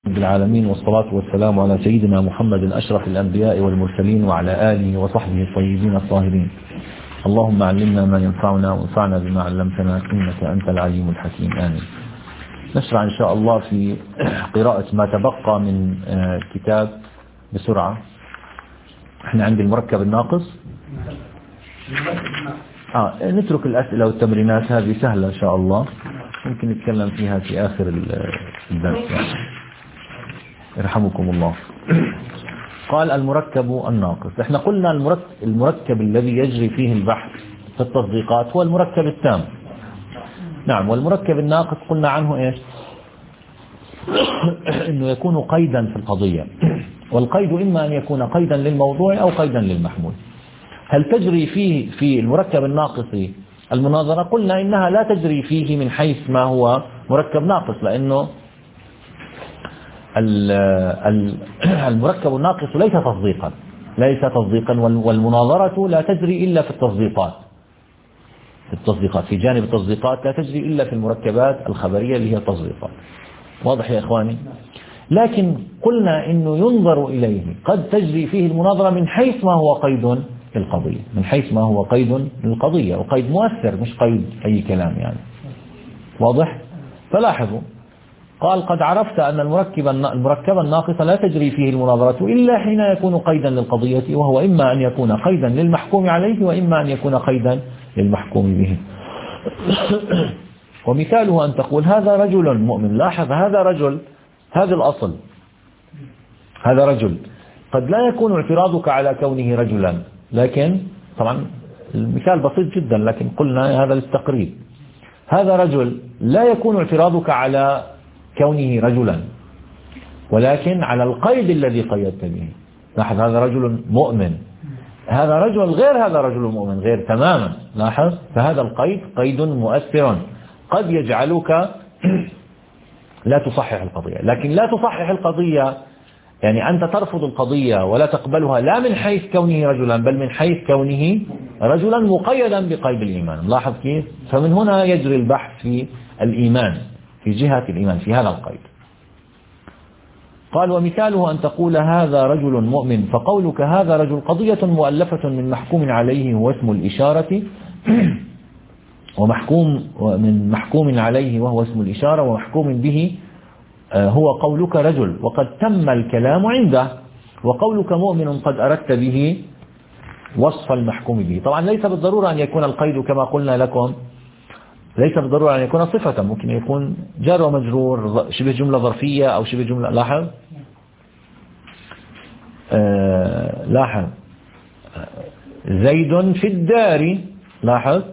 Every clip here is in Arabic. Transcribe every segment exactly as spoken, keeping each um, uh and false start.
رب العالمين، والصلاة والسلام على سيدنا محمد أشرف الأنبياء والمرسلين وعلى آله وصحبه الطيبين الطاهرين. اللهم علمنا ما ينفعنا وانفعنا بما علمتنا إنك أنت العليم الحكيم. آمين. نشرع إن شاء الله في قراءة ما تبقى من الكتاب بسرعة. احنا عند المركب الناقص. آه نترك الأسئلة والتمرينات، هذه سهلة إن شاء الله، ممكن نتكلم فيها في آخر الدرس يعني. يرحمكم الله. قال المركب الناقص. احنا قلنا المركب, المركب الذي يجري فيه البحث في التصديقات هو المركب التام. نعم. والمركب الناقص قلنا عنه ايش؟ انه يكون قيدا في القضية، والقيد اما ان يكون قيدا للموضوع او قيدا للمحمول. هل تجري فيه في المركب الناقص المناظرة؟ قلنا انها لا تجري فيه من حيث ما هو مركب ناقص، لانه المركب الناقص ليس تصديقا ليس تصديقا والمناظرة لا تجري إلا في التصديقات في التصديقات في جانب التصديقات لا تجري إلا في المركبات الخبرية اللي هي التصديقات. واضح يا إخواني؟ لكن قلنا إنه ينظر إليه، قد تجري فيه المناظرة من حيث ما هو قيد للقضية من حيث ما هو قيد للقضية وقيد مؤثر، مش قيد أي كلام يعني. واضح؟ فلاحظوا، قال قد عرفت أن المركب المركب الناقص لا تجري فيه المناظرة إلا حين يكون قيدا للقضية، وهو إما أن يكون قيدا للمحكوم عليه وإما أن يكون قيدا للمحكوم به. ومثاله أن تقول هذا رجل مؤمن. لاحظ، هذا رجل، هذا الأصل، هذا رجل. قد لا يكون اعتراضك على كونه رجلا، لكن طبعا المثال بسيط جدا، لكن قلنا هذا للتقريب. هذا رجل لا يكون اعتراضك على كونه رجلا، ولكن على القيد الذي قيدت به. لاحظ، هذا رجل مؤمن، هذا رجل غير هذا رجل مؤمن، غير تماما. لاحظ، فهذا القيد قيد مؤثر قد يجعلك لا تصحح القضية. لكن لا تصحح القضية يعني أنت ترفض القضية ولا تقبلها لا من حيث كونه رجلا، بل من حيث كونه رجلا مقيدا بقيد الإيمان. لاحظ كيف؟ فمن هنا يجري البحث في الإيمان، في جهة الإيمان، في هذا القيد. قال ومثاله أن تقول هذا رجل مؤمن، فقولك هذا رجل قضية مؤلفة من محكوم عليه هو اسم الإشارة ومحكوم من محكوم عليه وهو اسم الإشارة ومحكوم به هو قولك رجل، وقد تم الكلام عنده. وقولك مؤمن قد أردت به وصف المحكوم به. طبعا ليس بالضرورة أن يكون القيد كما قلنا لكم، ليس بالضرورة أن يكون صفة، ممكن يكون جار ومجرور، شبه جملة ظرفية أو شبه جملة. لاحظ آه لاحظ زيد في الدار. لاحظ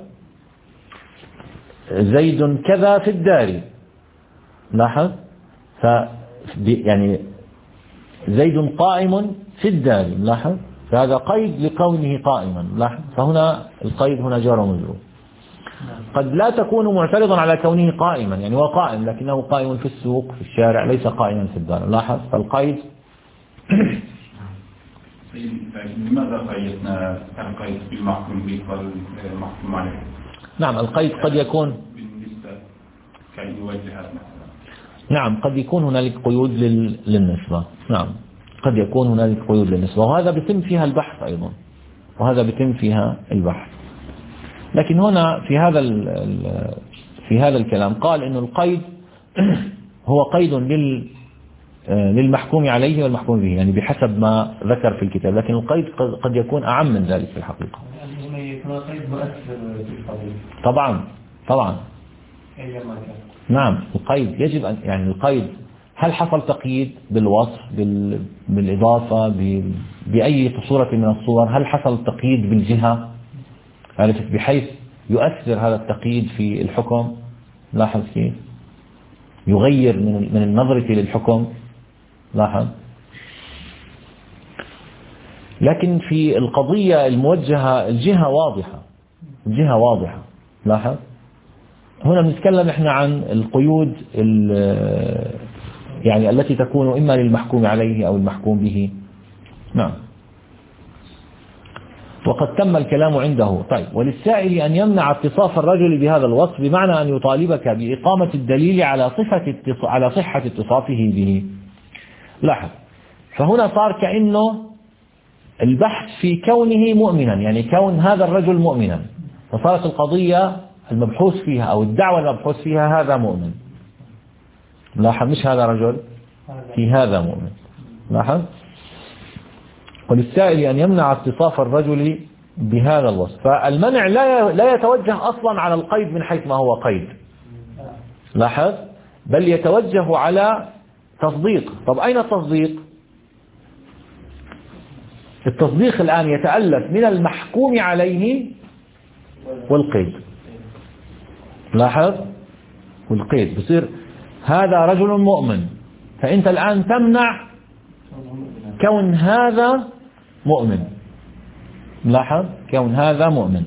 زيد كذا في الدار. لاحظ ف يعني زيد قائم في الدار. لاحظ، فهذا قيد لكونه قائما. لاحظ، فهنا القيد هنا جار ومجرور. قد لا تكون معترضا على كونه قائما، يعني هو قائم لكنه قائم في السوق في الشارع، ليس قائما في الدار. لاحظ، فالقيد لماذا قيدنا القيد بالمحكوم به والمحكوم عليه؟ نعم، القيد قد يكون بالنسبة كالموجهات مثلا. نعم، قد يكون هنالك قيود للنسبة. نعم، قد يكون هنالك قيود للنسبة، وهذا بيتم فيها البحث أيضا، وهذا بيتم فيها البحث. لكن هنا في هذا في هذا الكلام قال إنه القيد هو قيد لل للمحكوم عليه والمحكوم به، يعني بحسب ما ذكر في الكتاب. لكن القيد قد يكون أعم من ذلك في الحقيقة. يعني يكون قيد مؤثر في القضية. طبعا طبعا أيما كان. نعم، القيد يجب أن يعني القيد هل حصل تقييد بالوصف بال... بالإضافة ب... بأي صورة من الصور؟ هل حصل تقييد بالجهة؟ عرفت، بحيث يؤثر هذا التقييد في الحكم. لاحظ كيف يغير من من النظرة للحكم. لاحظ، لكن في القضية الموجهة الجهة واضحة، الجهة واضحة. لاحظ، هنا بنتكلم احنا عن القيود يعني التي تكون إما للمحكوم عليه أو المحكوم به. نعم. وقد تم الكلام عنده. طيب، وللسائل أن يمنع اتصاف الرجل بهذا الوصف، بمعنى أن يطالبك بإقامة الدليل على صفة على صحة اتصافه به. لاحظ، فهنا صار كأنه البحث في كونه مؤمنا، يعني كون هذا الرجل مؤمنا، فصارت القضية المبحوث فيها أو الدعوة المبحوث فيها هذا مؤمن. لاحظ، مش هذا رجل، في هذا مؤمن. لاحظ، وللسائل أن يمنع اتصاف الرجل بهذا الوصف. فالمنع لا لا يتوجه أصلا على القيد من حيث ما هو قيد. لاحظ، بل يتوجه على تصديق. طب أين التصديق؟ التصديق الآن يتألف من المحكوم عليه والقيد. لاحظ، والقيد بصير هذا رجل مؤمن، فأنت الآن تمنع كون هذا مؤمن. لاحظ، كون هذا مؤمن.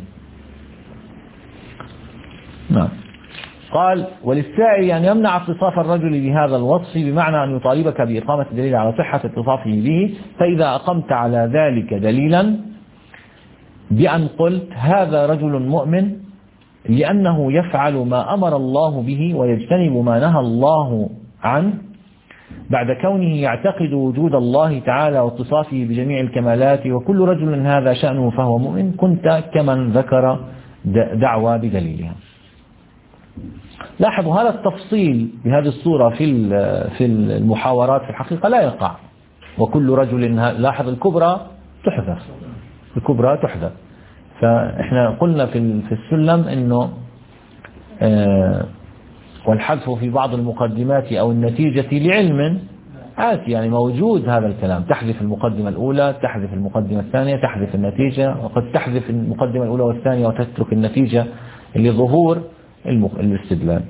نعم. قال وللسائل أن يمنع اتصاف الرجل بهذا الوصف بمعنى أن يطالبك بإقامة دليل على صحة اتصافه به، فإذا أقمت على ذلك دليلا بأن قلت هذا رجل مؤمن لأنه يفعل ما أمر الله به ويجتنب ما نهى الله عنه، بعد كونه يعتقد وجود الله تعالى واتصافه بجميع الكمالات، وكل رجل هذا شأنه فهو مؤمن، كنت كمن ذكر دعوى بدليلها. لاحظوا هذا التفصيل بهذه الصورة في في المحاورات في الحقيقة لا يقع. وكل رجل، لاحظ الكبرى تحذف، الكبرى تحذف. فإحنا قلنا في في السلم إنه آه والحذف في بعض المقدمات أو النتيجة لعلم آتي، يعني موجود هذا الكلام. تحذف المقدمة الأولى، تحذف المقدمة الثانية، تحذف النتيجة، وقد تحذف المقدمة الأولى والثانية وتترك النتيجة لظهور الاستدلال.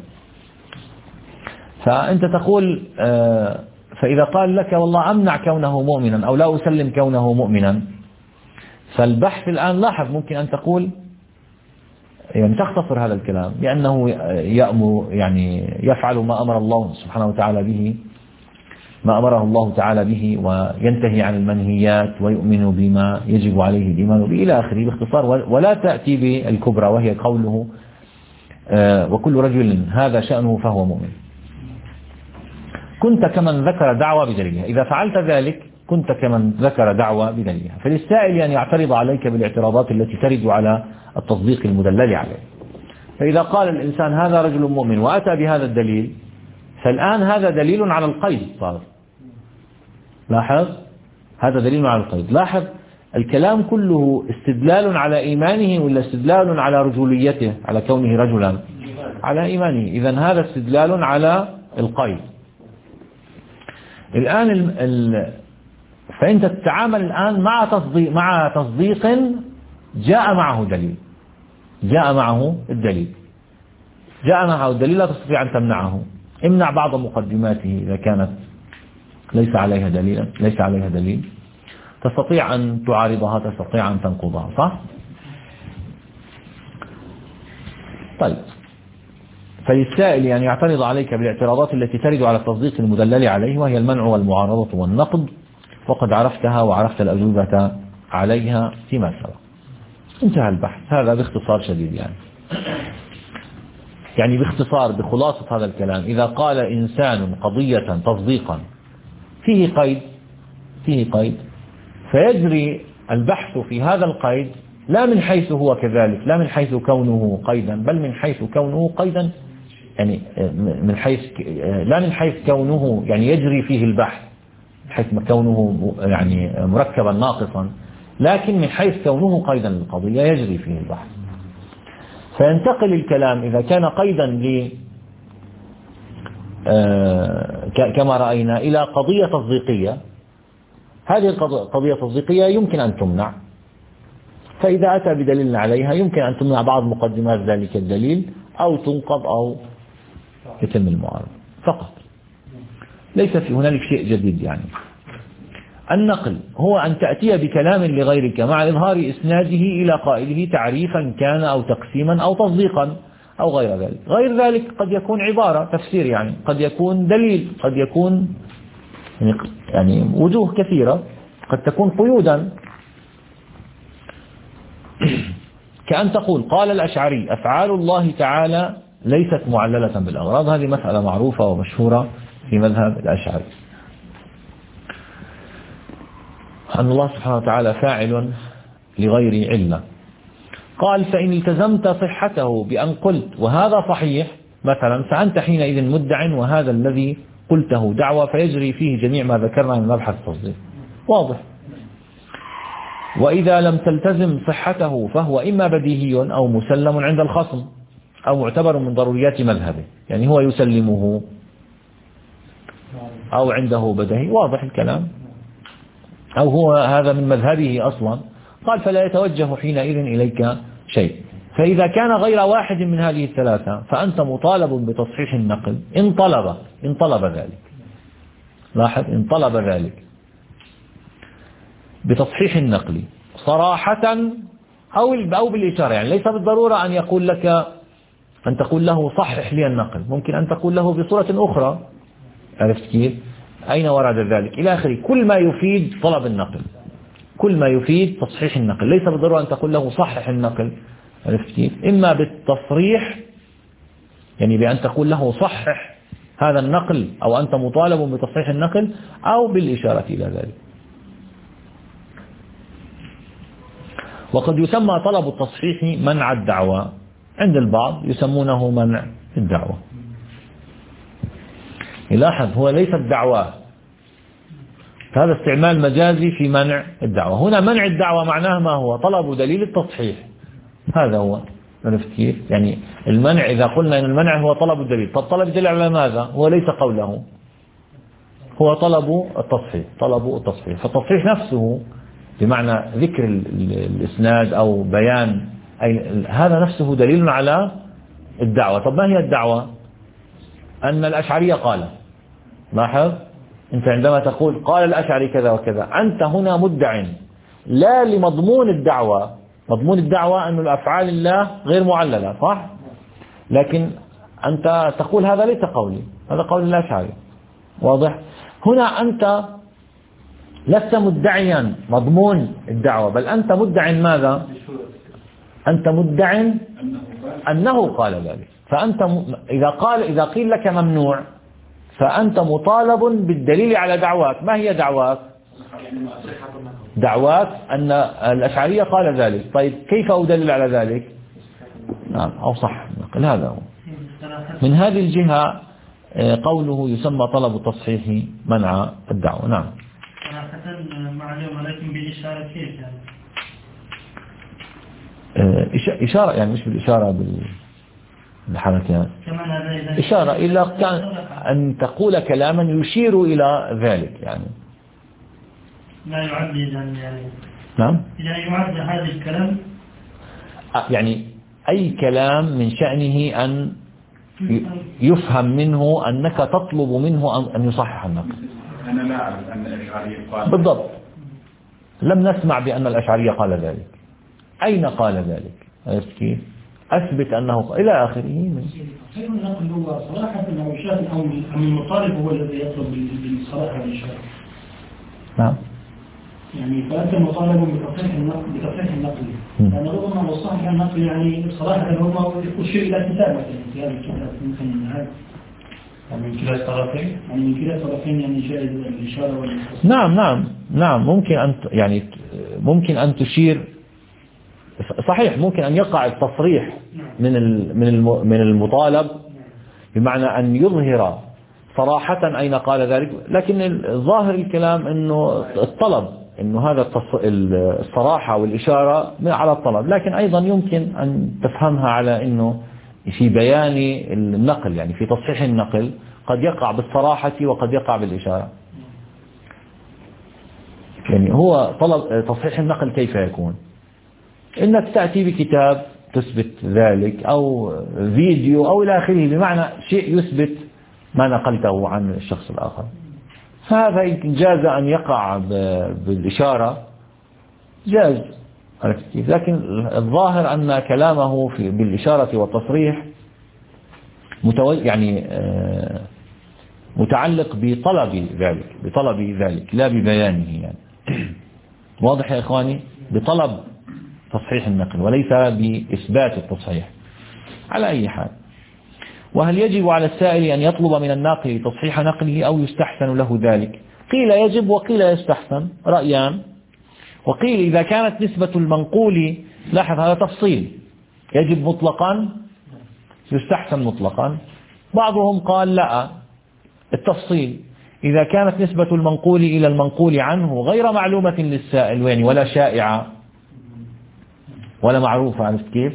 فأنت تقول آه فإذا قال لك والله أمنع كونه مؤمنا أو لا أسلم كونه مؤمنا، فالبحث الآن لاحظ ممكن أن تقول يعني تختصر هذا الكلام بأنه يأمر يعني يفعل ما أمر الله سبحانه وتعالى به، ما أمره الله تعالى به، وينتهي عن المنهيات، ويؤمن بما يجب عليه الإيمان به إلى آخره باختصار، ولا تأتي بالكبرى وهي قوله وكل رجل هذا شأنه فهو مؤمن. كنت كمن ذكر دعوى بدليلها. إذا فعلت ذلك كنت كمن ذكر دعوى بدليلها. فللسائل أن يعترض عليك بالاعتراضات التي ترد على التصديق المدلل عليه. فإذا قال الإنسان هذا رجل مؤمن وأتى بهذا الدليل، فالآن هذا دليل على القيد صار. لاحظ، هذا دليل على القيد. لاحظ الكلام كله استدلال على إيمانه ولا استدلال على رجوليته، على كونه رجلا؟ على إيمانه. إذن هذا استدلال على القيد. الآن ال ال فأنت تتعامل الآن مع تصديق مع تصديق جاء معه دليل، جاء معه الدليل، جاء معه الدليل، لا تستطيع أن تمنعه. امنع بعض مقدماته إذا كانت ليس عليها دليل، ليس عليها دليل تستطيع أن تعارضها، تستطيع أن تنقضها، صح؟ طيب، فللسائل أن يعترض عليك بالاعتراضات التي ترد على التصديق المدلل عليه، وهي المنع والمعارضة والنقد، وقد عرفتها وعرفت الأجوبة عليها فيما سبق. انتهى البحث. هذا باختصار شديد يعني يعني باختصار بخلاصة هذا الكلام، إذا قال إنسان قضية تصديقا فيه قيد فيه قيد فيجري البحث في هذا القيد لا من حيث هو كذلك، لا من حيث كونه قيدا، بل من حيث كونه قيدا، يعني من حيث لا من حيث كونه يعني يجري فيه البحث حيث كونه يعني مركبا ناقصا، لكن من حيث كونه قيدا للقضية يجري فيه البحث. فينتقل الكلام إذا كان قيدا ل كما رأينا إلى قضية تصديقية. هذه القضية التصديقية يمكن أن تمنع، فإذا أتى بدليل عليها يمكن أن تمنع بعض مقدمات ذلك الدليل أو تنقض أو يتم المعارضة فقط. ليس في هنالك شيء جديد. يعني النقل هو أن تأتي بكلام لغيرك مع إظهار إسناده إلى قائله تعريفا كان أو تقسيما أو تصديقا أو غير ذلك. غير ذلك قد يكون عبارة تفسير، يعني قد يكون دليل، قد يكون يعني وجوه كثيرة، قد تكون قيودا، كأن تقول قال الأشعري أفعال الله تعالى ليست معللة بالأغراض. هذه مسألة معروفة ومشهورة في مذهب الأشعري. أن الله سبحانه وتعالى فاعل لغير علة. قال فإن التزمت صحته بأن قلت وهذا صحيح مثلا فأنت حينئذ مدع وهذا الذي قلته دعوة فيجري فيه جميع ما ذكرنا من مبحث التصديق. واضح. وإذا لم تلتزم صحته فهو إما بديهي أو مسلم عند الخصم أو معتبر من ضروريات مذهبه، يعني هو يسلمه أو عنده بديهي، واضح الكلام، أو هو هذا من مذهبه أصلا. قال فلا يتوجه حينئذ إليك شيء. فإذا كان غير واحد من هذه الثلاثة فأنت مطالب بتصحيح النقل إن طلب إن طلب ذلك. لاحظ، إن طلب ذلك بتصحيح النقل صراحة أو أو بالإشارة، يعني ليس بالضرورة أن يقول لك أن تقول له صحح لي النقل، ممكن أن تقول له بصورة أخرى. عرفت كيف؟ أين ورد ذلك إلى آخره. كل ما يفيد طلب النقل، كل ما يفيد تصحيح النقل، ليس بالضرورة أن تقول له صحح النقل. عرفت كيف؟ إما بالتصريح، يعني بأن تقول له صحح هذا النقل أو أنت مطالب بتصحيح النقل، أو بالإشارة إلى ذلك. وقد يسمى طلب التصحيح منع الدعوة، عند البعض يسمونه منع الدعوة. يلاحظ هو ليس الدعوة، هذا استعمال مجازي في منع الدعوة. هنا منع الدعوة معناه ما هو؟ طلب دليل التصحيح، هذا هو. عرفت كيف؟ يعني المنع إذا قلنا أن المنع هو طلب الدليل، طب طلب الدليل على ماذا؟ هو ليس قوله، هو طلب التصحيح، طلب التصحيح. فالتصحيح نفسه بمعنى ذكر الإسناد أو بيان أي هذا نفسه دليل على الدعوة. طب ما هي الدعوة؟ أن الأشعرية قال. لاحظ، أنت عندما تقول قال الأشعري كذا وكذا، أنت هنا مدع لا لمضمون الدعوة. مضمون الدعوة أن الأفعال الله غير معللة، صح؟ لكن أنت تقول هذا ليس قولي، هذا قول الأشعري. واضح؟ هنا أنت لست مدعيا مضمون الدعوة، بل أنت مدع ماذا؟ أنت مدع أنه قال ذلك. فأنت إذا قال إذا قيل لك ممنوع فأنت مطالب بالدليل على دعواك. ما هي دعواك؟ دعواك أن الأشعرية قال ذلك. طيب كيف أدلل على ذلك؟ نعم، أو صح النقل. هذا هو. من هذه الجهة قوله يسمى طلب التصحيح منع الدعوة. نعم. معلومة لكن بالإشارة كيف يعني؟ إشارة يعني مش بالإشارة بالحركات. إشارة إلا كان أن تقول كلاما يشير إلى ذلك يعني. لا يعد يعني. نعم. إذا يعد هذا الكلام يعني أي كلام من شأنه أن يفهم منه أنك تطلب منه أن يصحح النقل. أنا لا أعرف أن الأشعري قال بالضبط. لم نسمع بأن الأشعري قال ذلك. أين قال ذلك؟ عرفت كيف؟ أثبت أنه إلى آخره. من صحيح النقل هو صراحة أنه شاهد أو من المطالب هو الذي يطلب بالصراحة والإشارة. نعم. يعني فأنت مطالب بتصحيح النقل بتصحيح النقل. لأن ربما لو صحيح النقل يعني صراحة هو يشير إلى كتابة في هذا الكتاب ممكن هذا. من كلا الطرفين يعني من كلا الطرفين يعني جائز الإشارة والتصحيح. نعم نعم نعم ممكن أن يعني ممكن أن تشير. صحيح ممكن أن يقع التصريح من من من المطالب بمعنى أن يظهر صراحة أين قال ذلك، لكن ظاهر الكلام أنه الطلب أنه هذا الصراحة والإشارة على الطلب، لكن أيضا يمكن أن تفهمها على أنه في بيان النقل يعني في تصحيح النقل قد يقع بالصراحة وقد يقع بالإشارة. يعني هو طلب تصحيح النقل كيف يكون؟ إنك تأتي بكتاب تثبت ذلك أو فيديو أو إلى آخره، بمعنى شيء يثبت ما نقلته عن الشخص الآخر. فهذا جاز أن يقع بالإشارة، جاز، لكن الظاهر أن كلامه في بالإشارة والتصريح يعني متعلق بطلب ذلك بطلب ذلك لا ببيانه يعني. واضح يا إخواني؟ بطلب تصحيح النقل وليس بإثبات التصحيح. على أي حال، وهل يجب على السائل أن يطلب من الناقل تصحيح نقله أو يستحسن له ذلك؟ قيل يجب وقيل يستحسن، رأيان وقيل إذا كانت نسبة المنقول، لاحظ هذا تفصيل، يجب مطلقا يستحسن مطلقا. بعضهم قال لا، التفصيل إذا كانت نسبة المنقول إلى المنقول عنه غير معلومة للسائل وين ولا شائعة ولا معروفة، عرفت كيف؟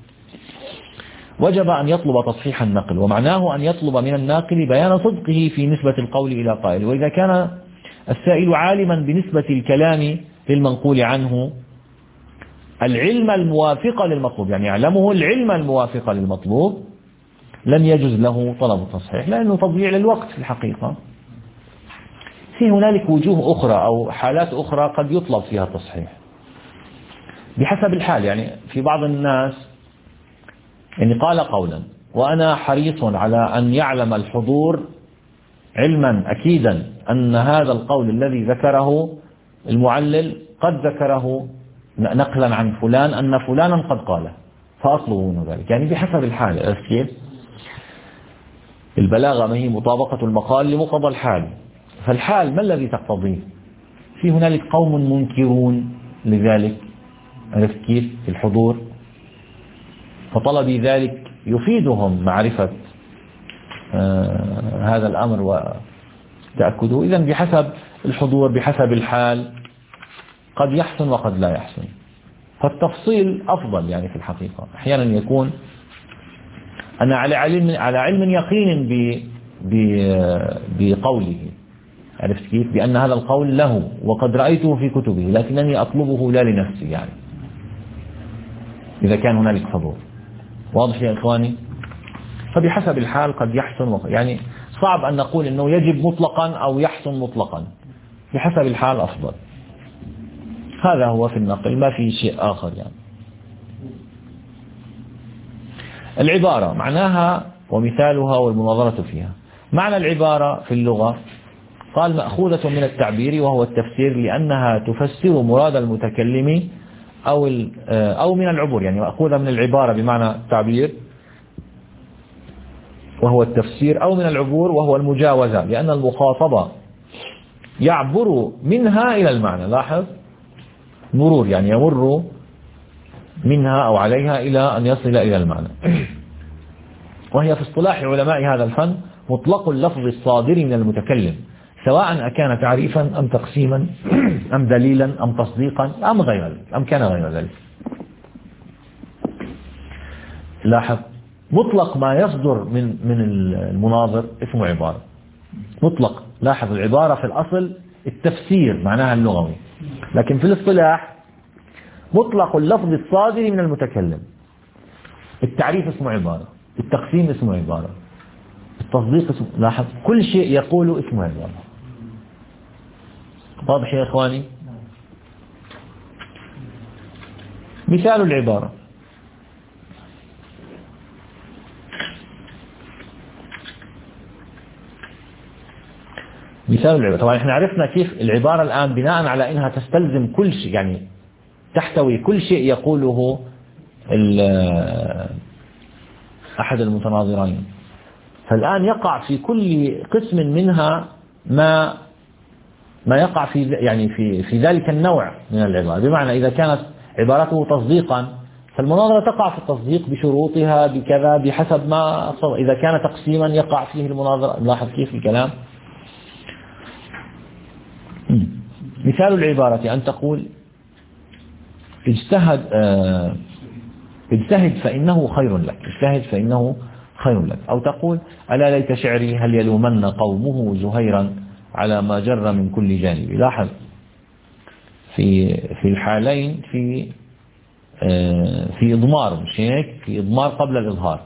وجب أن يطلب تصحيح النقل، ومعناه أن يطلب من الناقل بيان صدقه في نسبة القول إلى قائل. وإذا كان السائل عالما بنسبة الكلام للمنقول عنه العلم الموافق للمطلوب، يعني يعلمه العلم الموافق للمطلوب، لم يجوز له طلب التصحيح، لأنه تضييع للوقت في الحقيقة. في هنالك وجوه أخرى أو حالات أخرى قد يطلب فيها التصحيح بحسب الحال. يعني في بعض الناس يعني قال قولا وأنا حريص على أن يعلم الحضور علما أكيدا أن هذا القول الذي ذكره المعلل قد ذكره نقلا عن فلان أن فلانا قد قاله، فأطلب منه ذلك. يعني بحسب الحال. كيف؟ البلاغة ما هي مطابقة المقال لمقتضى الحال، فالحال ما الذي تقتضيه؟ في هنالك قوم منكرون لذلك، عرفت كيف؟ في الحضور، فطلب ذلك يفيدهم معرفة آه هذا الأمر وتأكده. إذن بحسب الحضور بحسب الحال قد يحسن وقد لا يحسن، فالتفصيل أفضل. يعني في الحقيقة أحيانا يكون أنا على علم على علم يقين بقوله، عرفت كيف؟ بأن هذا القول له وقد رأيته في كتبه، لكنني أطلبه لا لنفسي، يعني إذا كان هنالك حضور. واضح يا إخواني؟ فبحسب الحال قد يحسن وقد يعني صعب أن نقول أنه يجب مطلقا أو يحسن مطلقا، بحسب الحال أفضل. هذا هو في النقل، ما في شيء آخر. يعني العبارة معناها ومثالها والمناظرة فيها. معنى العبارة في اللغة قال مأخوذة من التعبير وهو التفسير، لأنها تفسر مراد المتكلم أو أو من العبور. يعني مأخوذة من العبارة بمعنى التعبير وهو التفسير، أو من العبور وهو المجاوزة، لأن المخاطبة يعبر منها إلى المعنى. لاحظ مرور، يعني يمر منها أو عليها إلى أن يصل إلى المعنى. وهي في اصطلاح علماء هذا الفن مطلق اللفظ الصادر من المتكلم، سواء أكان تعريفا أم تقسيما أم دليلا أم تصديقا أم غير ذلك أم كان غير ذلك. لاحظ مطلق ما يصدر من من المناظر اسمه عبارة مطلق. لاحظ العبارة في الأصل التفسير معناها اللغوي، لكن في الاصطلاح مطلق اللفظ الصادر من المتكلم. التعريف اسمه عبارة، التقسيم اسمه عبارة، التصديق اسمه. لاحظ كل شيء يقوله اسمه عبارة. واضح يا إخواني؟ مثال العبارة مثال العبارة طبعا احنا عرفنا كيف العبارة الآن بناء على انها تستلزم كل شيء، يعني تحتوي كل شيء يقوله أحد المتناظرين. فالآن يقع في كل قسم منها ما ما يقع في يعني في في ذلك النوع من العبارة. بمعنى إذا كانت عبارته تصديقا فالمناظرة تقع في التصديق بشروطها بكذا بحسب ما أصدق. إذا كان تقسيما يقع فيه المناظرة. لاحظ كيف الكلام. مثال العبارة أن تقول اجتهد آه اجتهد فإنه خير لك، اجتهد فإنه خير لك. أو تقول ألا ليت شعري هل يلومن قومه زهيرا على ما جر من كل جانب. لاحظ في في الحالين في آه في إضمار، مش هيك؟ في إضمار قبل الإظهار.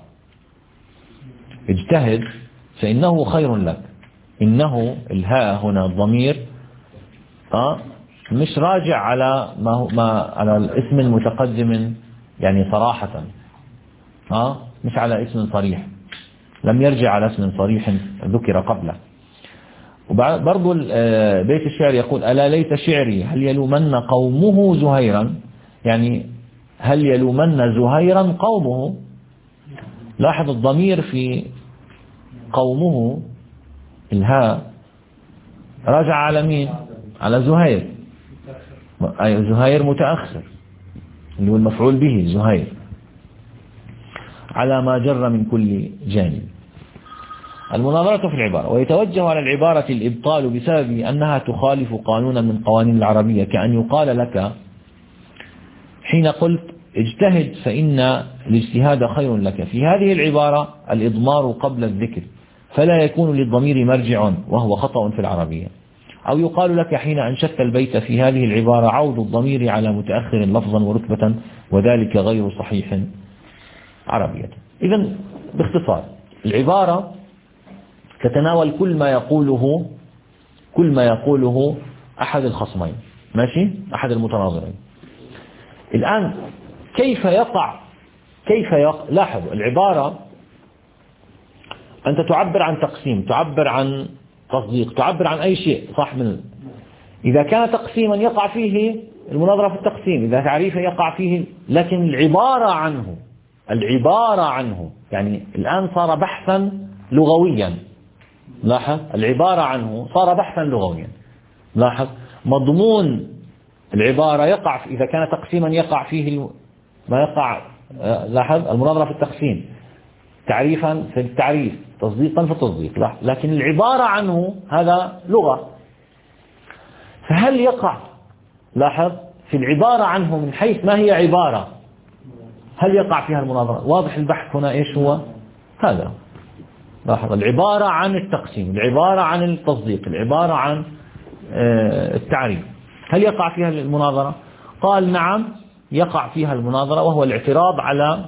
اجتهد فإنه خير لك، إنه الهاء هنا الضمير آه مش راجع على ما هو ما على الاسم المتقدم يعني صراحة، آه مش على اسم صريح، لم يرجع على اسم صريح ذكر قبله. وبرضو بيت الشعر يقول ألا ليت شعري هل يلومن قومه زهيرا، يعني هل يلومن زهيرا قومه. لاحظ الضمير في قومه الهاء راجع على مين؟ على زهير. زهير متأخر اللي هو المفعول به زهير على ما جر من كل جانب. المناظرة في العبارة. ويتوجه على العبارة الإبطال بسبب أنها تخالف قانونا من قوانين العربية، كأن يقال لك حين قلت اجتهد فإن الاجتهاد خير لك، في هذه العبارة الإضمار قبل الذكر فلا يكون للضمير مرجع وهو خطأ في العربية. أو يقال لك حين أنشدت البيت في هذه العبارة عود الضمير على متأخر لفظا ورتبة وذلك غير صحيح عربية. إذن باختصار العبارة تتناول كل ما يقوله كل ما يقوله أحد الخصمين، ماشي، أحد المتناظرين. الآن كيف يقع كيف يقع لاحظوا العبارة أنت تعبر عن تقسيم، تعبر عن تصديق، تعبر عن أي شيء صح. من إذا كان تقسيما يقع فيه المناظرة في التقسيم، إذا تعريفا يقع فيه، لكن العبارة عنه العبارة عنه يعني الآن صار بحثا لغويا. لاحظ العبارة عنه صار بحثا لغويا. لاحظ مضمون العبارة يقع إذا كان تقسيما يقع فيه ما يقع. لاحظ المناظرة في التقسيم، تعريفا في التعريف، تصديقا في التصديق، لكن العبارة عنه هذا لغة. فهل يقع لاحظ في العبارة عنه من حيث ما هي عبارة هل يقع فيها المناظرة؟ واضح البحث هنا إيش هو هذا. لاحظ العبارة عن التقسيم، العبارة عن التصديق، العبارة عن التعريف، هل يقع فيها المناظرة؟ قال نعم يقع فيها المناظرة، وهو الاعتراض على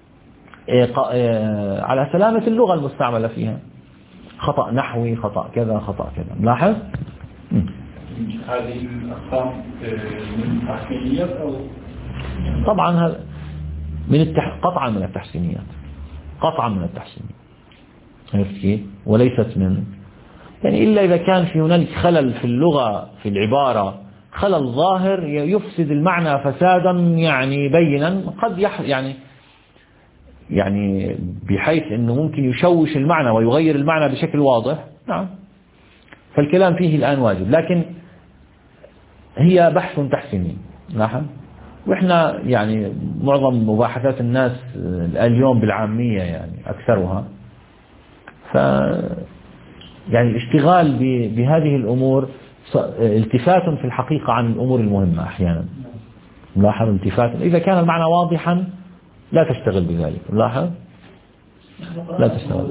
على سلامة اللغة المستعملة فيها، خطأ نحوي، خطأ كذا، خطأ كذا. لاحظ هذه الأقسام من التحسينيات أو طبعا هذا من التح... قطعا من التحسينيات، قطعا من التحسينيات، عرفت كيف؟ وليست من يعني إلا إذا كان في هنالك خلل في اللغة في العبارة، خلل ظاهر يفسد المعنى فسادا يعني بينا، قد يح... يعني يعني بحيث أنه ممكن يشوش المعنى ويغير المعنى بشكل واضح. نعم فالكلام فيه الآن واجب، لكن هي بحث تحسيني. نعم وإحنا يعني معظم مباحثات الناس اليوم بالعامية يعني أكثرها، ف يعني الاشتغال بهذه الأمور التفات في الحقيقة عن الأمور المهمة أحيانا. لاحظ التفات إذا كان المعنى واضحا لا تشتغل بذلك. لاحظ لا تشتغل.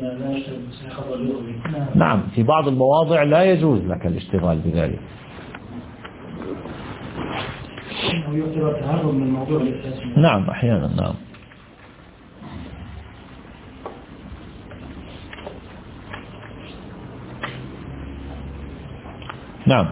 نعم في بعض المواضع لا يجوز لك الاشتغال بذلك. نعم أحيانا. نعم نعم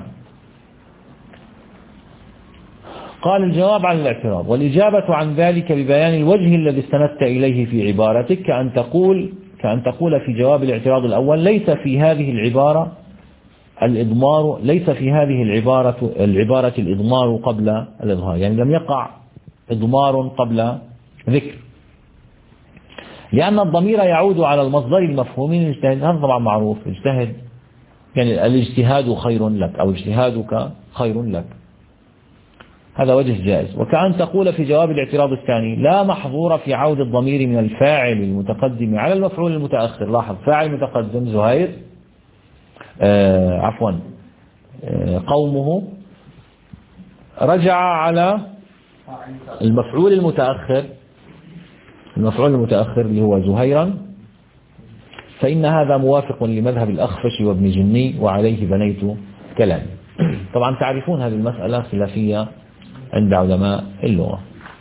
قال الجواب عن الاعتراض. والإجابة عن ذلك ببيان الوجه الذي استندت إليه في عبارتك، كأن تقول كأن تقول في جواب الاعتراض الأول ليس في هذه العبارة الإضمار ليس في هذه العبارة العبارة الإضمار قبل الإظهار، يعني لم يقع إضمار قبل ذكر، لأن الضمير يعود على المصدر المفهوم من الاجتهاد. هذا طبعا معروف، اجتهد يعني الاجتهاد خير لك أو اجتهادك خير لك، هذا وجه جائز. وكأن تقول في جواب الاعتراض الثاني لا محظور في عود الضمير من الفاعل المتقدم على المفعول المتأخر. لاحظ فاعل متقدم زهير آه عفوا آه قومه، رجع على المفعول المتأخر المفعول المتأخر اللي هو زهيرا، فإن هذا موافق لمذهب الأخفش وابن جني وعليه بنيت كلامي. طبعا تعرفون هذه المسألة خلافية عند علماء اللغة.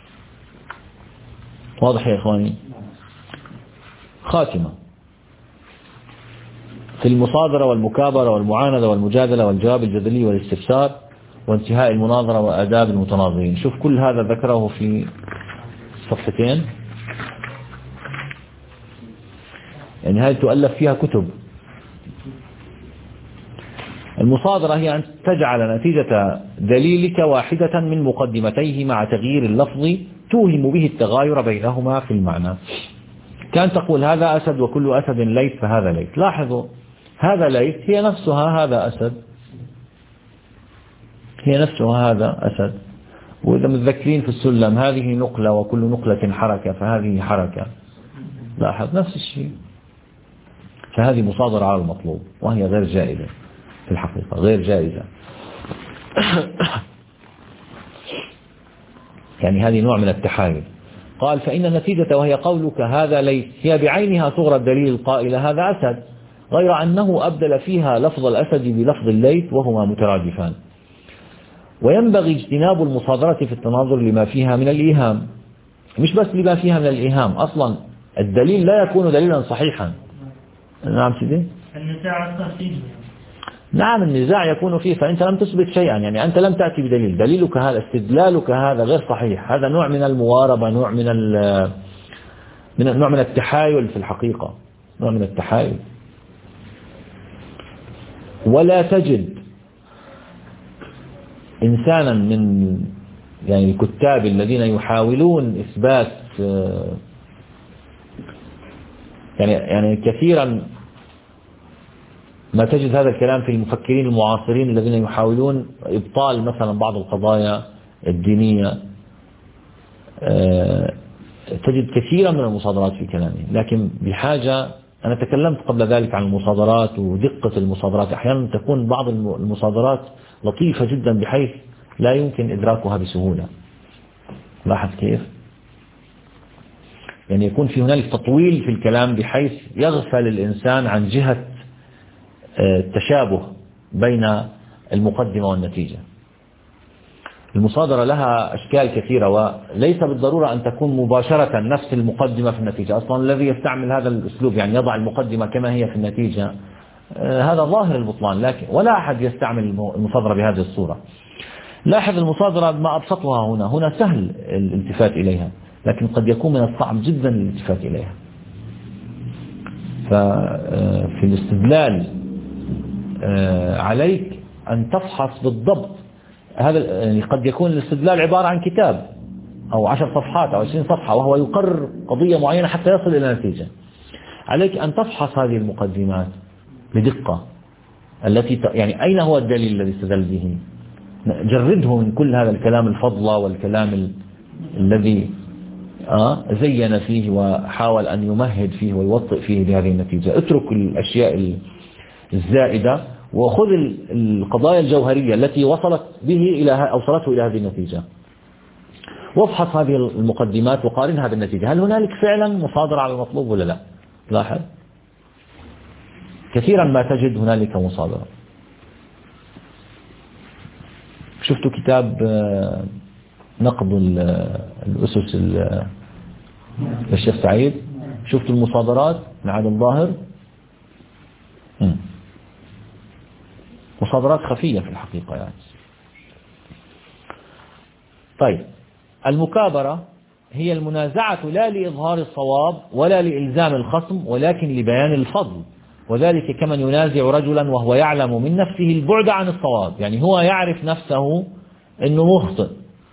واضح يا إخواني؟ خاتمة في المصادرة والمكابرة والمعاندة والمجادلة والجواب الجدلي والاستفسار وانتهاء المناظرة وآداب المتناظرين. شوف كل هذا ذكره في صفحتين، يعني هذه تؤلف فيها كتب. المصادرة هي أن تجعل نتيجة دليلك واحدة من مقدمتيه مع تغيير اللفظ توهم به التغاير بينهما في المعنى، كان تقول هذا أسد وكل أسد ليث فهذا ليث. لاحظوا هذا ليث هي نفسها هذا أسد، هي نفسها هذا أسد. وإذا متذكرين في السلم هذه نقلة وكل نقلة حركة، فهذه حركة، لاحظ نفس الشيء. فهذه مصادرة على المطلوب وهي غير جائزة في الحقيقة، غير جائزة. يعني هذه نوع من التحايل. قال فإن النتيجة وهي قولك هذا ليس هي بعينها صغرى الدليل القائل هذا أسد، غير أنه أبدل فيها لفظ الأسد بلفظ الليث وهما مترادفان. وينبغي اجتناب المصادرة في التناظر لما فيها من الإيهام، مش بس لما فيها من الإيهام، أصلا الدليل لا يكون دليلا صحيحا. نعم سيدي. النزاع التفصيلي. نعم النزاع يكون فيه، فأنت لم تثبت شيئا، يعني أنت لم تأتي بدليل، دليلك هذا استدلالك هذا غير صحيح، هذا نوع من المواربة، نوع من من نوع من التحايل في الحقيقة، نوع من التحايل. ولا تجد إنسانا من يعني الكتاب الذين يحاولون إثبات يعني يعني كثيرا ما تجد هذا الكلام في المفكرين المعاصرين الذين يحاولون إبطال مثلا بعض القضايا الدينية، تجد كثيرا من المصادرات في كلامه. لكن بحاجة، أنا تكلمت قبل ذلك عن المصادرات ودقة المصادرات، أحيانا تكون بعض المصادرات لطيفة جدا بحيث لا يمكن إدراكها بسهولة. لاحظ كيف؟ يعني يكون في هنالك تطويل في الكلام بحيث يغفل الإنسان عن جهة التشابه بين المقدمة والنتيجة. المصادرة لها أشكال كثيرة، وليس بالضرورة أن تكون مباشرة نفس المقدمة في النتيجة. أصلا الذي يستعمل هذا الأسلوب يعني يضع المقدمة كما هي في النتيجة، هذا ظاهر البطلان، لكن ولا أحد يستعمل المصادرة بهذه الصورة. لاحظ المصادرة ما أبسطها هنا، هنا سهل الالتفات إليها، لكن قد يكون من الصعب جدا الالتفات إليها. ففي الاستدلال عليك أن تفحص بالضبط هذا، يعني قد يكون الاستدلال عبارة عن كتاب أو عشر صفحات أو عشرين صفحة وهو يقرر قضية معينة حتى يصل إلى نتيجة. عليك أن تفحص هذه المقدمات بدقة، التي يعني أين هو الدليل الذي استدل به، جرده من كل هذا الكلام الفضلة والكلام ال... الذي آه زين فيه وحاول أن يمهد فيه ويوطئ فيه بهذه النتيجة. اترك الأشياء الزائدة وخذ القضايا الجوهرية التي وصلت به إلى أوصلته إلى هذه النتيجة، وافحص هذه المقدمات وقارنها بالنتيجة. هل هنالك فعلا مصادرة على المطلوب ولا لا؟ لاحظ كثيرا ما تجد هنالك مصادرة. شفتوا كتاب نقد الأسس للشيخ سعيد؟ شفتوا المصادرات لعاد الظاهر؟ مصادرات خفية في الحقيقة يعني. طيب، المكابرة هي المنازعة لا لإظهار الصواب ولا لإلزام الخصم، ولكن لبيان الفضل، وذلك كمن ينازع رجلا وهو يعلم من نفسه البعد عن الصواب، يعني هو يعرف نفسه أنه مخطئ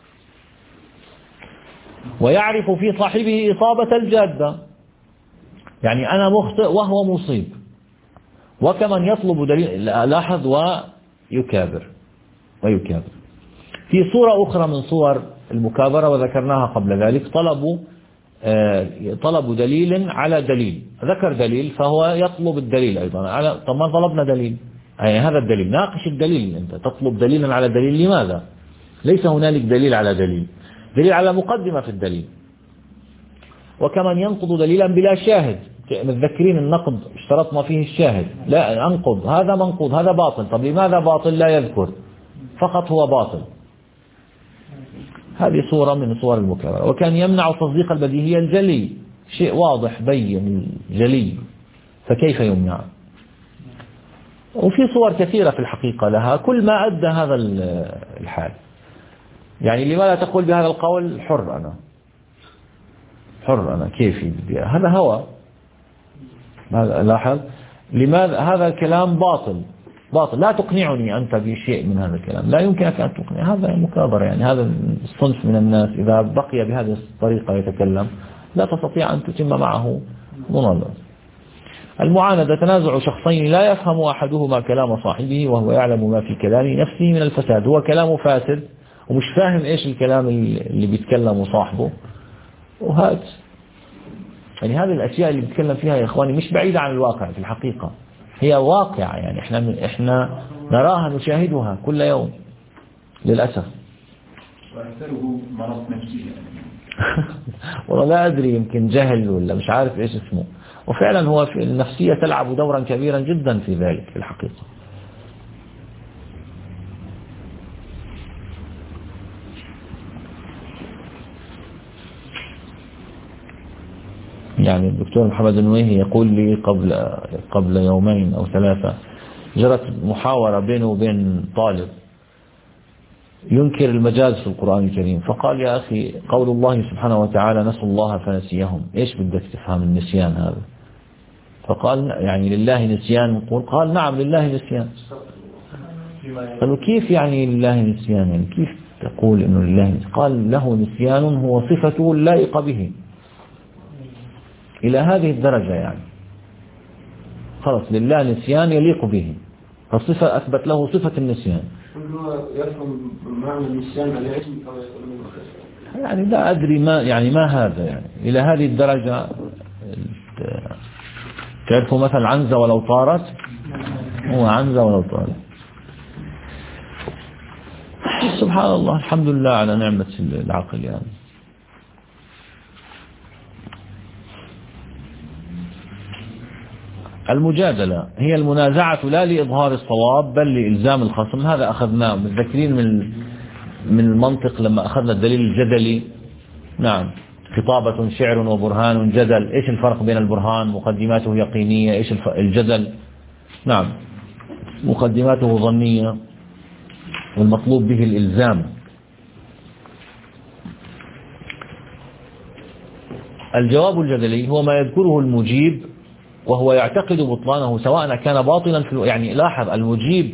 ويعرف في صاحبه إصابة الجادة، يعني أنا مخطئ وهو مصيب، وكمن يطلب دليل، لاحظ، ويكابر ويكابر. في صورة أخرى من صور المكابرة وذكرناها قبل ذلك، طلبوا طلبوا دليل على دليل، ذكر دليل فهو يطلب الدليل أيضا على، طب ما طلبنا دليل، يعني هذا الدليل ناقش الدليل، أنت تطلب دليلا على دليل، لماذا؟ ليس هنالك دليل على دليل، دليل على مقدمة في الدليل. وكمن ينقض دليلا بلا شاهد، متذكرين النقد اشترطنا فيه الشاهد، لا أنقض هذا منقوض هذا باطل، طب لماذا باطل؟ لا يذكر، فقط هو باطل. هذه صورة من صور المكابرة. وكان يمنع تصديق البديهية الجلي، شيء واضح بين جلي، فكيف يمنع؟ وفي صور كثيرة في الحقيقة لها، كل ما أدى هذا الحال. يعني لماذا تقول بهذا القول حر أنا حر أنا كيفي، هذا هوى. لاحظ لماذا هذا الكلام باطل باطل، لا تقنعني أنت بشيء من هذا الكلام، لا يمكنك أن تقنع، هذا مكابرة. يعني هذا الصنف من الناس إذا بقي بهذه الطريقة يتكلم لا تستطيع أن تتم معه مناظرة. المعاندة تنازع شخصين لا يفهم أحدهما كلام صاحبه وهو يعلم ما في كلام نفسه من الفساد. هو كلامه فاسد ومش فاهم إيش الكلام اللي بيتكلمه صاحبه، وهذا يعني هذه الأشياء اللي بيتكلم فيها يا إخواني مش بعيدة عن الواقع، في الحقيقة هي واقعة، يعني إحنا إحنا نراها نشاهدها كل يوم للأسف. وأكثره مرض نفسي والله لا أدري، يمكن جهل ولا مش عارف إيش اسمه. وفعلا هو في النفسية تلعب دورا كبيرا جدا في ذلك في الحقيقة. يعني الدكتور محمد النويهي يقول لي قبل قبل يومين أو ثلاثة جرت محاورة بينه وبين طالب ينكر المجاز في القرآن الكريم، فقال يا أخي قول الله سبحانه وتعالى نسوا الله فنسيهم، إيش بدك تفهم النسيان هذا؟ فقال يعني لله نسيان، قال نعم لله نسيان. قالوا كيف يعني لله نسيان، يعني كيف تقول إنه لله نسيان؟ قال له نسيان هو صفته اللائقة به إلى هذه الدرجة، يعني خلص لله نسيان يليق به، فالصفة أثبت له صفة النسيان. يفهم معنى النسيان على علم أو يعني لا أدري ما يعني ما هذا، يعني إلى هذه الدرجة. تعرفوا مثل عنزة ولو طارت، هو عنزة ولو طارت. سبحان الله، الحمد لله على نعمة العقل. يعني المجادلة هي المنازعة لا لإظهار الصواب بل لإلزام الخصم. هذا أخذناه متذكرين من من المنطق لما أخذنا الدليل الجدلي. نعم، خطابة شعر وبرهان جدل. إيش الفرق بين البرهان؟ مقدماته يقينية. إيش الجدل؟ نعم، مقدماته ظنية والمطلوب به الإلزام. الجواب الجدلي هو ما يذكره المجيب وهو يعتقد بطلانه سواء كان باطلا في، يعني لاحظ المجيب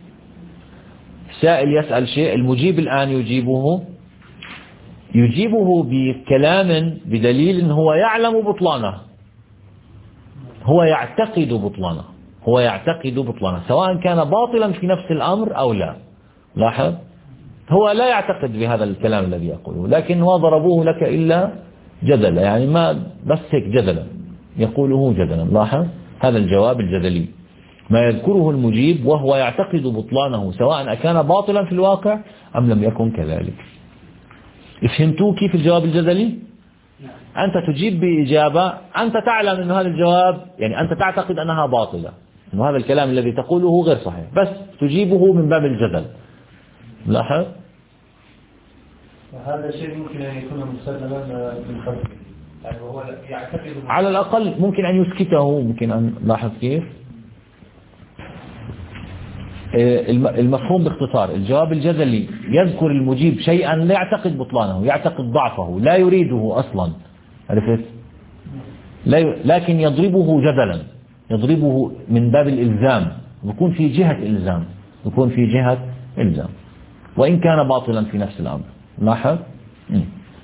سائل يسأل شيء، المجيب الآن يجيبه يجيبه بكلام بدليل هو يعلم بطلانه، هو يعتقد بطلانه، هو يعتقد بطلانه سواء كان باطلا في نفس الأمر أو لا. لاحظ هو لا يعتقد بهذا الكلام الذي يقوله، لكن هو ضربوه لك إلا جدلا، يعني ما بس هيك جدلا يقوله جدلا. لاحظ هذا الجواب الجدلي، ما يذكره المجيب وهو يعتقد بطلانه سواء كان باطلا في الواقع أم لم يكن كذلك. فهمتوا كيف الجواب الجدلي؟ أنت تجيب بإجابة أنت تعلم أن هذا الجواب، يعني أنت تعتقد أنها باطلة، أن هذا الكلام الذي تقوله غير صحيح، بس تجيبه من باب الجدل. لاحظ وهذا شيء ممكن أن يكون مسلما بالخلق، يعني وهو يعتقد على الأقل ممكن أن يسكته، ممكن أن لاحظ كيف المفهوم باختصار. الجواب الجدلي يذكر المجيب شيئا لا يعتقد بطلانه، يعتقد ضعفه، لا يريده أصلا، عرفت؟ لا ي... لكن يضربه جدلا، يضربه من باب الإلزام، يكون في جهة إلزام، يكون في جهة إلزام وإن كان باطلا في نفس الأمر. لاحظ م.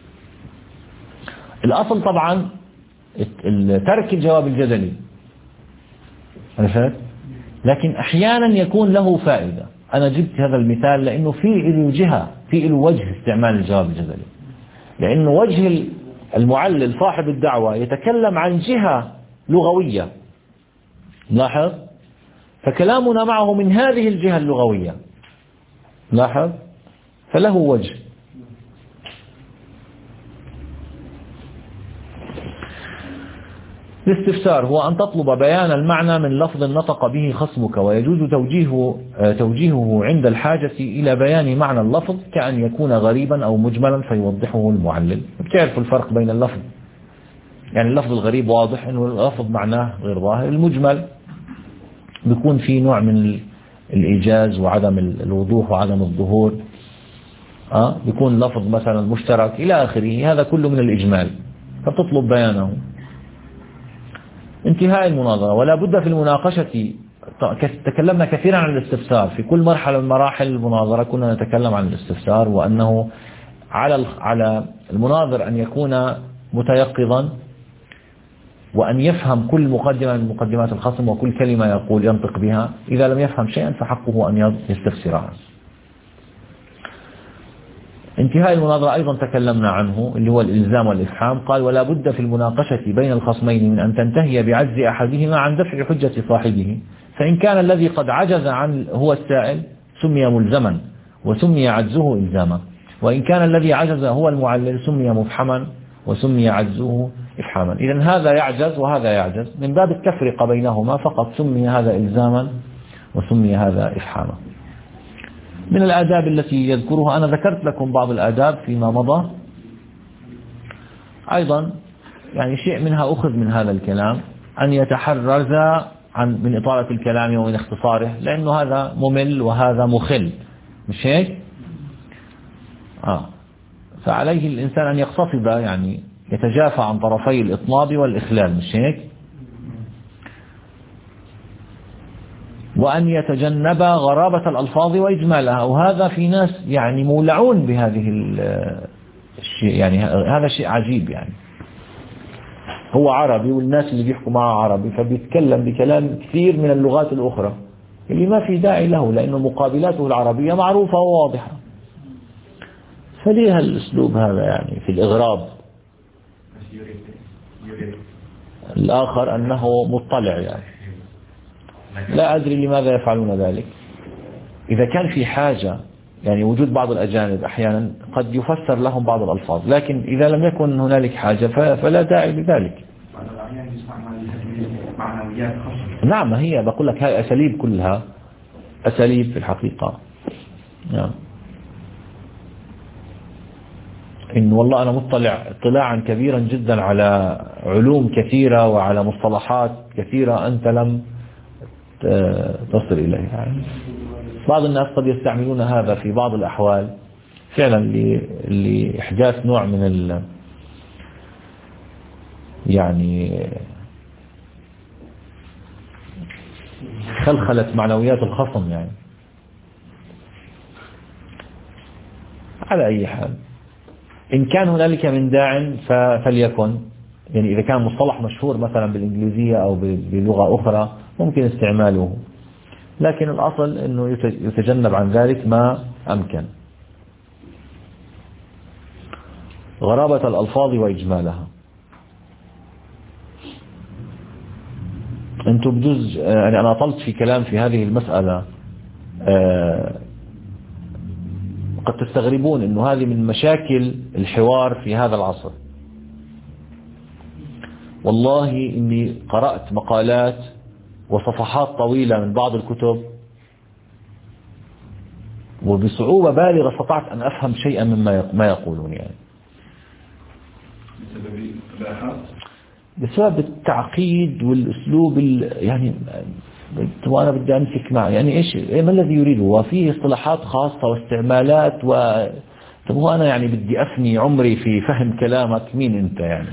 الأصل طبعا ترك الجواب الجدلي، عرفت؟ لكن أحيانا يكون له فائدة. أنا جبت هذا المثال لأنه في له جهة، في له وجه استعمال الجواب الجدلي، لأنه وجه المعلل صاحب الدعوة يتكلم عن جهة لغوية. لاحظ فكلامنا معه من هذه الجهة اللغوية، لاحظ فله وجه. الاستفسار هو أن تطلب بيان المعنى من لفظ نطق به خصمك، ويجوز توجيهه, توجيهه عند الحاجة إلى بيان معنى اللفظ كأن يكون غريبا أو مجملا فيوضحه المعلل. بتعرفوا الفرق بين اللفظ، يعني اللفظ الغريب واضح أنه اللفظ معناه غير ظاهر، المجمل بيكون فيه نوع من الإيجاز وعدم الوضوح وعدم الظهور، أه؟ بيكون لفظ مثلا مشترك إلى آخره، هذا كله من الإجمال فتطلب بيانه. انتهاء المناظرة، ولا بد في المناقشة، تكلمنا كثيرا عن الاستفسار في كل مرحلة من مراحل المناظرة، كنا نتكلم عن الاستفسار وأنه على على المناظر أن يكون متيقظا وأن يفهم كل مقدمة من مقدمات الخصم وكل كلمة يقول ينطق بها. إذا لم يفهم شيئا فحقه أن يستفسرها. انتهاء المناظرة أيضا تكلمنا عنه اللي هو الإلزام والإفحام. قال ولا بد في المناقشة بين الخصمين من أن تنتهي بعجز أحدهما عن دفع حجة صاحبه، فإن كان الذي قد عجز عن هو السائل سمي ملزما وسمي عجزه إلزاما، وإن كان الذي عجز هو المعلل سمي مفحما وسمي عجزه إفحاما. إذن هذا يعجز وهذا يعجز، من باب التفرقة بينهما فقط سمي هذا إلزاما وسمي هذا إفحاما. من الآداب التي يذكرها أنا ذكرت لكم بعض الآداب فيما مضى، أيضا يعني شيء منها أخذ من هذا الكلام، أن يتحرز عن من إطالة الكلام ومن اختصاره، لأنه هذا ممل وهذا مخل، مش هيك؟ آه. فعليه الإنسان أن يقتصد، يعني يتجافى عن طرفي الإطناب والإخلال، مش هيك؟ وأن يتجنب غرابة الألفاظ وإجمالها، وهذا في ناس يعني مولعون بهذه الشيء، يعني هذا شيء عجيب. يعني هو عربي والناس اللي بيحكوا معه عربي، فبيتكلم بكلام كثير من اللغات الأخرى اللي ما في داعي له، لأنه مقابلاته العربية معروفة وواضحة. فليه الأسلوب هذا يعني في الإغراب الآخر أنه مطلع؟ يعني لا أدري لماذا يفعلون ذلك. إذا كان في حاجة، يعني وجود بعض الأجانب أحيانا قد يفسر لهم بعض الألفاظ، لكن إذا لم يكن هنالك حاجة فلا داعي لذلك. نعم، هي بقول لك هاي أساليب، كلها أساليب في الحقيقة. نعم. إن والله أنا مطلع اطلاعا كبيرا جدا على علوم كثيرة وعلى مصطلحات كثيرة أنت لم تصل إليها. يعني بعض الناس قد يستعملون هذا في بعض الأحوال فعلا لإحداث نوع من ال يعني خلخلة معنويات الخصم. يعني على أي حال، إن كان هنالك من داع فليكن، يعني إذا كان مصطلح مشهور مثلا بالإنجليزية أو بلغة أخرى ممكن استعماله، لكن الأصل أنه يتجنب عن ذلك ما أمكن. غرابة الألفاظ وإجمالها. أنتم بجوز، يعني أنا أطلت في كلام في هذه المسألة، قد تستغربون أنه هذه من مشاكل الحوار في هذا العصر. والله إني قرأت مقالات وصفحات طويلة من بعض الكتب وبصعوبة بالغة استطعت أن أفهم شيئا مما ما يقولون. يعني بسبب التعقيد والأسلوب، يعني وأنا بدي أمسك معه، يعني إيش ما الذي يريده؟ وفيه اصطلاحات خاصة واستعمالات و طب هو أنا يعني بدي أفني عمري في فهم كلامك، مين أنت يعني؟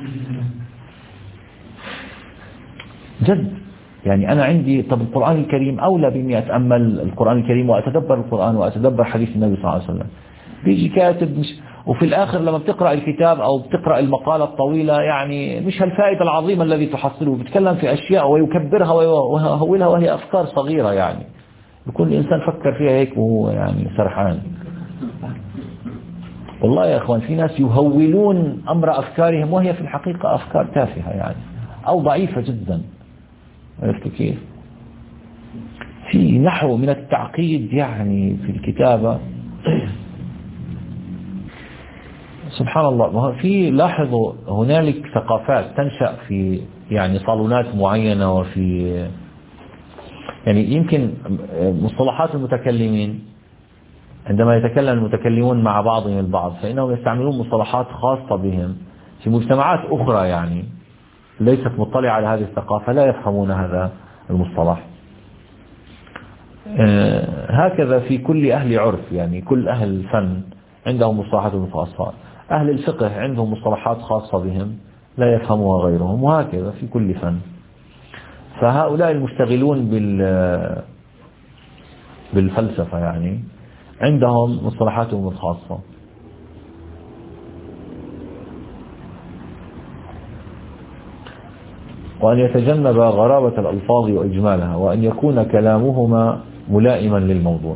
جد يعني أنا عندي، طب القرآن الكريم أولى بإني أتأمل القرآن الكريم وأتدبر القرآن وأتدبر حديث النبي صلى الله عليه وسلم. بيجي كاتب مش، وفي الآخر لما بتقرأ الكتاب أو بتقرأ المقالة الطويلة يعني مش هالفائدة العظيمة الذي تحصله، بتكلم في أشياء ويكبرها ويهولها وهي أفكار صغيرة، يعني يكون الإنسان فكر فيها هيك وهو يعني سرحان. والله يا أخوان في ناس يهولون أمر أفكارهم وهي في الحقيقة أفكار تافهة يعني أو ضعيفة جدا. عرفت كيف؟ في نحو من التعقيد يعني في الكتابة سبحان الله. في لاحظوا هنالك ثقافات تنشأ في يعني صالونات معينة، وفي يعني يمكن مصطلحات المتكلمين عندما يتكلم المتكلمون مع بعضهم البعض فإنهم يستعملون مصطلحات خاصة بهم في مجتمعات أخرى يعني ليست مطلعة على هذه الثقافة لا يفهمون هذا المصطلح. هكذا في كل أهل عرف، يعني كل أهل الفن عندهم مصطلحات خاصة، أهل الفقه عندهم مصطلحات خاصة بهم لا يفهمها غيرهم، وهكذا في كل فن. فهؤلاء المشتغلون بال بالفلسفة يعني عندهم مصطلحاتهم الخاصة. وأن يتجنب غرابة الألفاظ وإجمالها، وأن يكون كلامهما ملائما للموضوع،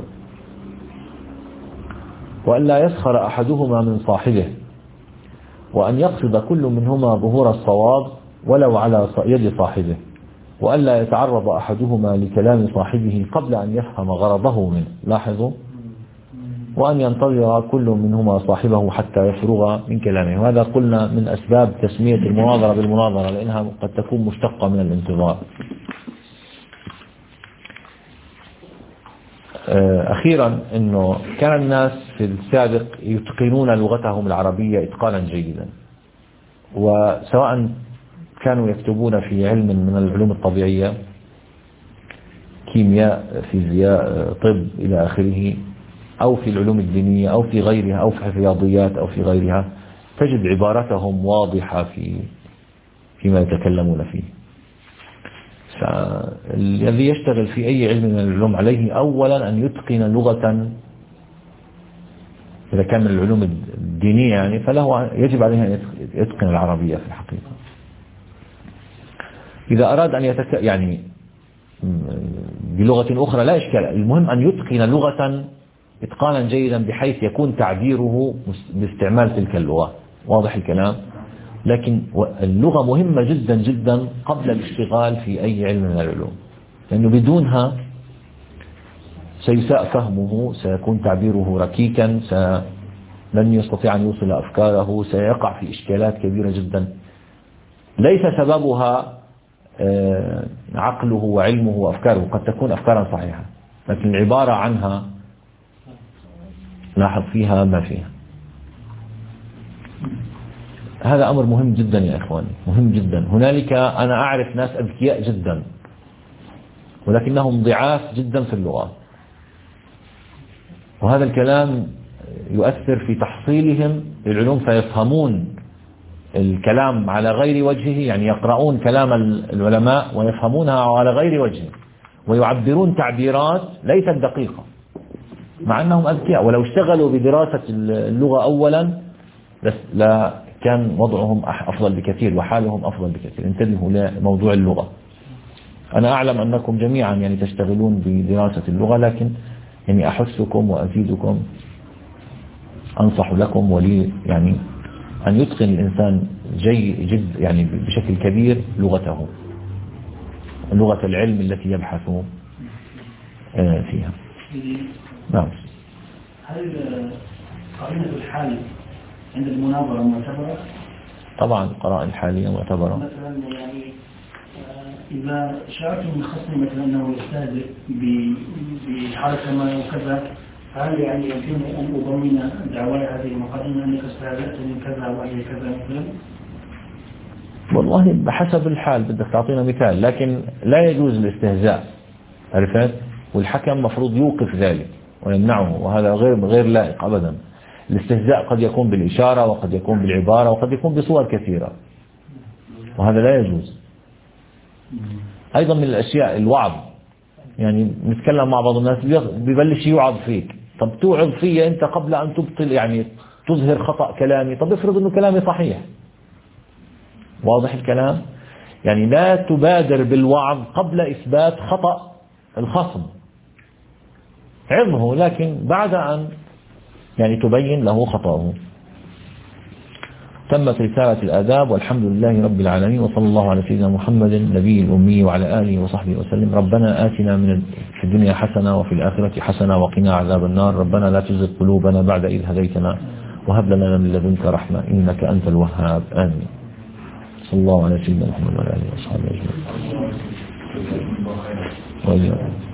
وأن لا يسخر أحدهما من صاحبه، وأن يقصد كل منهما ظهور الصواب ولو على يد صاحبه، وأن لا يتعرض أحدهما لكلام صاحبه قبل أن يفهم غرضه منه. لاحظوا، وأن ينتظر كل منهما صاحبه حتى يفرغ من كلامه. وهذا قلنا من أسباب تسمية المناظرة بالمناظرة، لأنها قد تكون مشتقة من الانتظار. أخيرا، أنه كان الناس في السابق يتقنون لغتهم العربية إتقانا جيدا، وسواء كانوا يكتبون في علم من العلوم الطبيعية، كيمياء، فيزياء، طب إلى آخره، أو في العلوم الدينية أو في غيرها، أو في الرياضيات أو في غيرها، تجد عبارتهم واضحة في فيما يتكلمون فيه. فالذي يشتغل في أي علم من العلوم عليه أولا أن يتقن لغة، إذا كان من العلوم الدينية يعني، فله يجب عليه أن يتقن العربية في الحقيقة. إذا أراد أن يتك... يعني بلغة أخرى لا إشكال، المهم أن يتقن لغة إتقانا جيدا بحيث يكون تعبيره باستعمال تلك اللغة. واضح الكلام؟ لكن اللغة مهمة جدا جدا قبل الاشتغال في أي علم من العلوم، لأنه بدونها سيساء فهمه، سيكون تعبيره ركيكا، لن يستطيع أن يوصل أفكاره، سيقع في إشكالات كبيرة جدا ليس سببها عقله وعلمه وأفكاره. قد تكون أفكارا صحيحة، لكن العبارة عنها لاحظ فيها ما فيها. هذا أمر مهم جدا يا إخواني، مهم جدا. هنالك أنا أعرف ناس أذكياء جدا ولكنهم ضعاف جدا في اللغة، وهذا الكلام يؤثر في تحصيلهم للعلوم، فيفهمون الكلام على غير وجهه، يعني يقرؤون كلام العلماء ويفهمونها على غير وجهه، ويعبرون تعبيرات ليست دقيقة مع أنهم أذكياء. ولو اشتغلوا بدراسة اللغة أولا لا كان وضعهم أفضل بكثير وحالهم أفضل بكثير. انتبهوا لموضوع اللغة. أنا أعلم أنكم جميعا يعني تشتغلون بدراسة اللغة، لكن يعني أحثكم وأزيدكم، أنصح لكم ولي يعني أن يتقن الإنسان جي جد يعني بشكل كبير لغته، لغة العلم التي يبحث فيها. نعم. هل قرينة الحال عند المناظرة معتبرة؟ طبعا القرائن الحالية معتبرة. مثلا يعني إذا شعرت من خصمي مثلا أنه يستهزئ بحركة ما وكذا، هل يعني يمكن أن أضمن دعواي هذه المقدمة أنك استهزأت من كذا وهي كذا مثلا؟ والله بحسب الحال، بدك تعطينا مثال، لكن لا يجوز الاستهزاء، عرفت؟ والحكم مفروض يوقف ذلك ويمنعه، وهذا غير غير لائق أبدا. الاستهزاء قد يكون بالإشارة، وقد يكون بالعبارة، وقد يكون بصور كثيرة، وهذا لا يجوز. أيضا من الأشياء الوعظ، يعني نتكلم مع بعض الناس ببلش يوعظ فيك، طب توعظ فيا أنت قبل أن تبطل يعني تظهر خطأ كلامي، طب افرض أنه كلامي صحيح. واضح الكلام؟ يعني لا تبادر بالوعظ قبل إثبات خطأ الخصم، عظه لكن بعد أن يعني تبين له خطأه. تمت رسالة الآداب، والحمد لله رب العالمين، وصلى الله على سيدنا محمد النبي الأمي وعلى آله وصحبه وسلم. ربنا آتنا من في الدنيا حسنة وفي الآخرة حسنة وقنا عذاب النار. ربنا لا تزغ قلوبنا بعد إذ هديتنا وهب لنا من لدنك رحمة إنك أنت الوهاب. آمين. صلى الله على سيدنا محمد وعلى آله وصحبه وسلم.